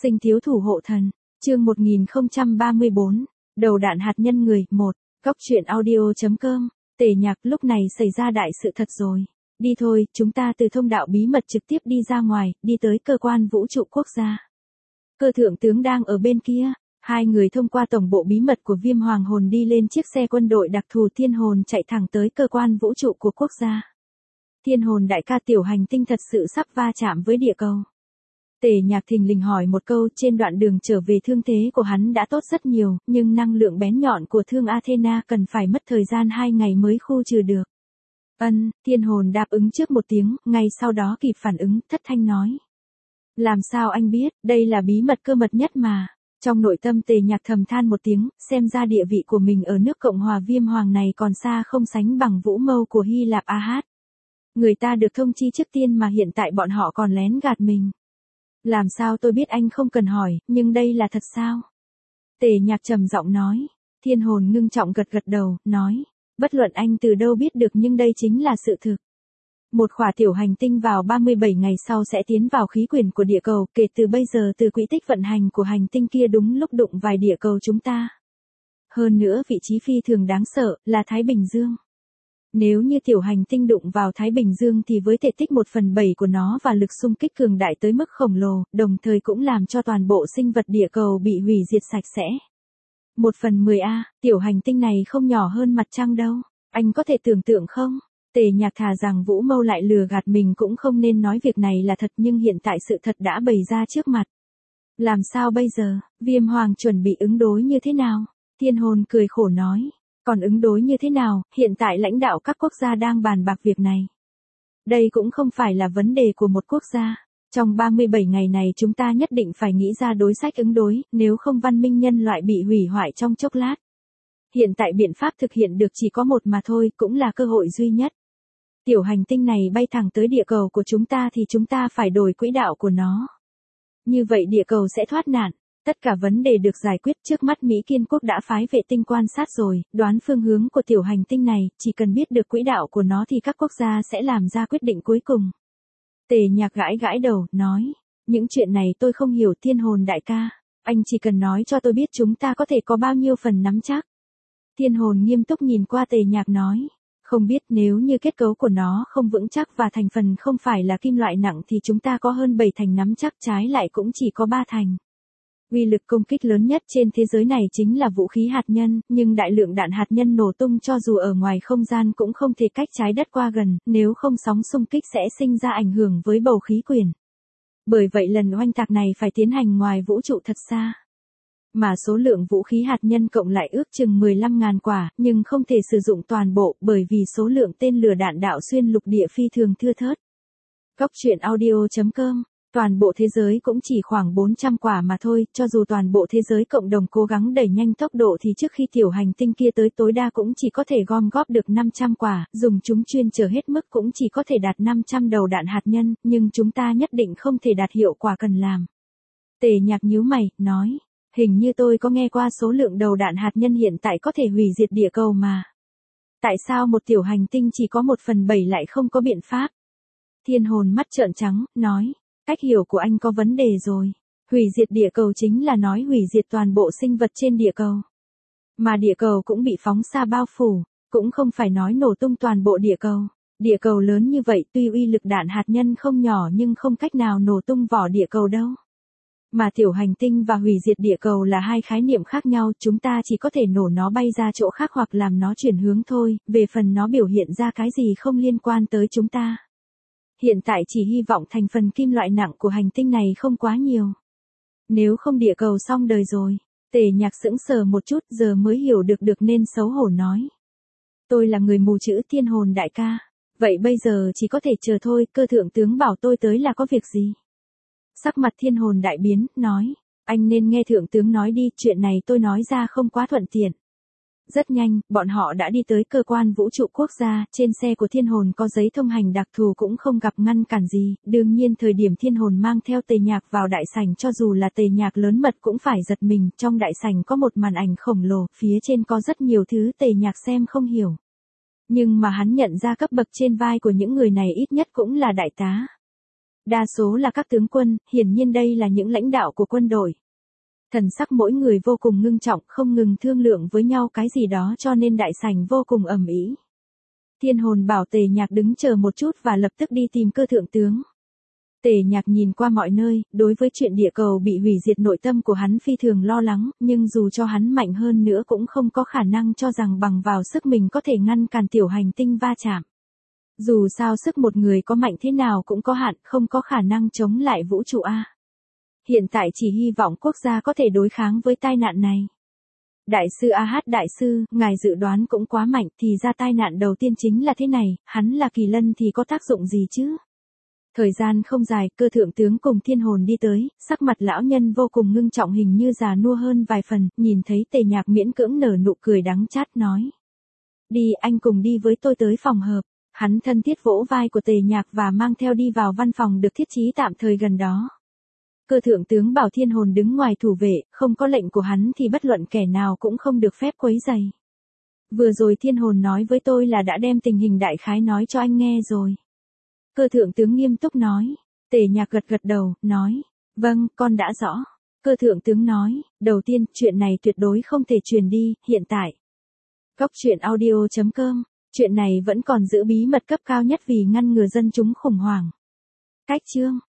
Sinh thiếu thủ hộ thần, chương 1034, đầu đạn hạt nhân người, 1, góc truyện audio.com, Tề Nhạc lúc này xảy ra đại sự thật rồi. Đi thôi, chúng ta từ thông đạo bí mật trực tiếp đi ra ngoài, đi tới cơ quan vũ trụ quốc gia. Cơ thượng tướng đang ở bên kia, hai người thông qua tổng bộ bí mật của Viêm Hoàng Hồn đi lên chiếc xe quân đội đặc thù Thiên Hồn chạy thẳng tới cơ quan vũ trụ của quốc gia. Thiên Hồn đại ca, tiểu hành tinh thật sự sắp va chạm với địa cầu. Tề Nhạc thình lình hỏi một câu, trên đoạn đường trở về thương thế của hắn đã tốt rất nhiều, nhưng năng lượng bén nhọn của thương Athena cần phải mất thời gian 2 ngày mới khu trừ được. Thiên Hồn đáp ứng trước một tiếng, ngay sau đó kịp phản ứng, thất thanh nói. Làm sao anh biết, đây là bí mật cơ mật nhất mà. Trong nội tâm Tề Nhạc thầm than một tiếng, xem ra địa vị của mình ở nước Cộng hòa Viêm Hoàng này còn xa không sánh bằng Vũ Mâu của Hy Lạp A-Hát. Người ta được thông chi trước tiên mà hiện tại bọn họ còn lén gạt mình. Làm sao tôi biết, anh không cần hỏi, nhưng đây là thật sao? Tề Nhạc trầm giọng nói. Thiên Hồn ngưng trọng gật gật đầu, nói. Bất luận anh từ đâu biết được, nhưng đây chính là sự thực. Một khỏa tiểu hành tinh vào 37 ngày sau sẽ tiến vào khí quyển của địa cầu, kể từ bây giờ từ quỹ tích vận hành của hành tinh kia đúng lúc đụng vài địa cầu chúng ta. Hơn nữa vị trí phi thường đáng sợ, là Thái Bình Dương. Nếu như tiểu hành tinh đụng vào Thái Bình Dương thì với thể tích 1/7 của nó và lực xung kích cường đại tới mức khổng lồ, đồng thời cũng làm cho toàn bộ sinh vật địa cầu bị hủy diệt sạch sẽ. 1/10 tiểu hành tinh này không nhỏ hơn mặt trăng đâu, anh có thể tưởng tượng không? Tề Nhạc thà rằng Vũ Mâu lại lừa gạt mình cũng không nên nói việc này là thật, nhưng hiện tại sự thật đã bày ra trước mặt. Làm sao bây giờ, Viêm Hoàng chuẩn bị ứng đối như thế nào? Thiên Hồn cười khổ nói. Còn ứng đối như thế nào, hiện tại lãnh đạo các quốc gia đang bàn bạc việc này. Đây cũng không phải là vấn đề của một quốc gia. Trong 37 ngày này chúng ta nhất định phải nghĩ ra đối sách ứng đối, nếu không văn minh nhân loại bị hủy hoại trong chốc lát. Hiện tại biện pháp thực hiện được chỉ có một mà thôi, cũng là cơ hội duy nhất. Tiểu hành tinh này bay thẳng tới địa cầu của chúng ta thì chúng ta phải đổi quỹ đạo của nó. Như vậy địa cầu sẽ thoát nạn. Tất cả vấn đề được giải quyết, trước mắt Mỹ Kiên Quốc đã phái vệ tinh quan sát rồi, đoán phương hướng của tiểu hành tinh này, chỉ cần biết được quỹ đạo của nó thì các quốc gia sẽ làm ra quyết định cuối cùng. Tề Nhạc gãi gãi đầu, nói, những chuyện này tôi không hiểu. Thiên Hồn đại ca, anh chỉ cần nói cho tôi biết chúng ta có thể có bao nhiêu phần nắm chắc. Thiên Hồn nghiêm túc nhìn qua Tề Nhạc nói, không biết, nếu như kết cấu của nó không vững chắc và thành phần không phải là kim loại nặng thì chúng ta có hơn 7 thành nắm chắc, trái lại cũng chỉ có 3 thành. Uy lực công kích lớn nhất trên thế giới này chính là vũ khí hạt nhân, nhưng đại lượng đạn hạt nhân nổ tung cho dù ở ngoài không gian cũng không thể cách trái đất qua gần, nếu không sóng xung kích sẽ sinh ra ảnh hưởng với bầu khí quyển. Bởi vậy lần oanh tạc này phải tiến hành ngoài vũ trụ thật xa. Mà số lượng vũ khí hạt nhân cộng lại ước chừng 15.000 quả, nhưng không thể sử dụng toàn bộ bởi vì số lượng tên lửa đạn đạo xuyên lục địa phi thường thưa thớt. Góc truyện audio.com. Toàn bộ thế giới cũng chỉ khoảng 400 quả mà thôi, cho dù toàn bộ thế giới cộng đồng cố gắng đẩy nhanh tốc độ thì trước khi tiểu hành tinh kia tới tối đa cũng chỉ có thể gom góp được 500 quả, dùng chúng chuyên chở hết mức cũng chỉ có thể đạt 500 đầu đạn hạt nhân, nhưng chúng ta nhất định không thể đạt hiệu quả cần làm. Tề Nhạc nhíu mày, nói, hình như tôi có nghe qua số lượng đầu đạn hạt nhân hiện tại có thể hủy diệt địa cầu mà. Tại sao một tiểu hành tinh chỉ có 1/7 lại không có biện pháp? Thiên Hồn mắt trợn trắng, nói. Cách hiểu của anh có vấn đề rồi. Hủy diệt địa cầu chính là nói hủy diệt toàn bộ sinh vật trên địa cầu. Mà địa cầu cũng bị phóng xa bao phủ, cũng không phải nói nổ tung toàn bộ địa cầu. Địa cầu lớn như vậy tuy uy lực đạn hạt nhân không nhỏ nhưng không cách nào nổ tung vỏ địa cầu đâu. Mà tiểu hành tinh và hủy diệt địa cầu là hai khái niệm khác nhau, chúng ta chỉ có thể nổ nó bay ra chỗ khác hoặc làm nó chuyển hướng thôi, về phần nó biểu hiện ra cái gì không liên quan tới chúng ta. Hiện tại chỉ hy vọng thành phần kim loại nặng của hành tinh này không quá nhiều. Nếu không địa cầu xong đời rồi. Tề Nhạc sững sờ một chút giờ mới hiểu được nên xấu hổ nói. Tôi là người mù chữ. Thiên Hồn đại ca. Vậy bây giờ chỉ có thể chờ thôi, cơ thượng tướng bảo tôi tới là có việc gì? Sắc mặt Thiên Hồn đại biến, nói. Anh nên nghe thượng tướng nói đi, chuyện này tôi nói ra không quá thuận tiện. Rất nhanh, bọn họ đã đi tới cơ quan vũ trụ quốc gia, trên xe của Thiên Hồn có giấy thông hành đặc thù cũng không gặp ngăn cản gì, đương nhiên thời điểm Thiên Hồn mang theo Tề Nhạc vào đại sảnh cho dù là Tề Nhạc lớn mật cũng phải giật mình, trong đại sảnh có một màn ảnh khổng lồ, phía trên có rất nhiều thứ Tề Nhạc xem không hiểu. Nhưng mà hắn nhận ra cấp bậc trên vai của những người này ít nhất cũng là đại tá. Đa số là các tướng quân, hiển nhiên đây là những lãnh đạo của quân đội. Thần sắc mỗi người vô cùng ngưng trọng, không ngừng thương lượng với nhau cái gì đó cho nên đại sảnh vô cùng ầm ĩ. Thiên hồn bảo Tề Nhạc đứng chờ một chút và lập tức đi tìm Cơ thượng tướng. Tề Nhạc nhìn qua mọi nơi, đối với chuyện địa cầu bị hủy diệt nội tâm của hắn phi thường lo lắng, nhưng dù cho hắn mạnh hơn nữa cũng không có khả năng cho rằng bằng vào sức mình có thể ngăn cản tiểu hành tinh va chạm. Dù sao sức một người có mạnh thế nào cũng có hạn, không có khả năng chống lại vũ trụ A. Hiện tại chỉ hy vọng quốc gia có thể đối kháng với tai nạn này. Đại sư AH đại sư, ngài dự đoán cũng quá mạnh, thì ra tai nạn đầu tiên chính là thế này, hắn là kỳ lân thì có tác dụng gì chứ? Thời gian không dài, Cơ thượng tướng cùng thiên hồn đi tới, sắc mặt lão nhân vô cùng ngưng trọng, hình như già nua hơn vài phần, nhìn thấy Tề Nhạc miễn cưỡng nở nụ cười đắng chát nói. Đi, anh cùng đi với tôi tới phòng họp. Hắn thân thiết vỗ vai của Tề Nhạc và mang theo đi vào văn phòng được thiết trí tạm thời gần đó. Cơ thượng tướng bảo thiên hồn đứng ngoài thủ vệ, không có lệnh của hắn thì bất luận kẻ nào cũng không được phép quấy rầy. Vừa rồi thiên hồn nói với tôi là đã đem tình hình đại khái nói cho anh nghe rồi. Cơ thượng tướng nghiêm túc nói. Tề Nhạc gật gật đầu, nói. Vâng, con đã rõ. Cơ thượng tướng nói, đầu tiên, chuyện này tuyệt đối không thể truyền đi, hiện tại. Góc truyện audio.com, chuyện này vẫn còn giữ bí mật cấp cao nhất vì ngăn ngừa dân chúng khủng hoảng. Cách chương.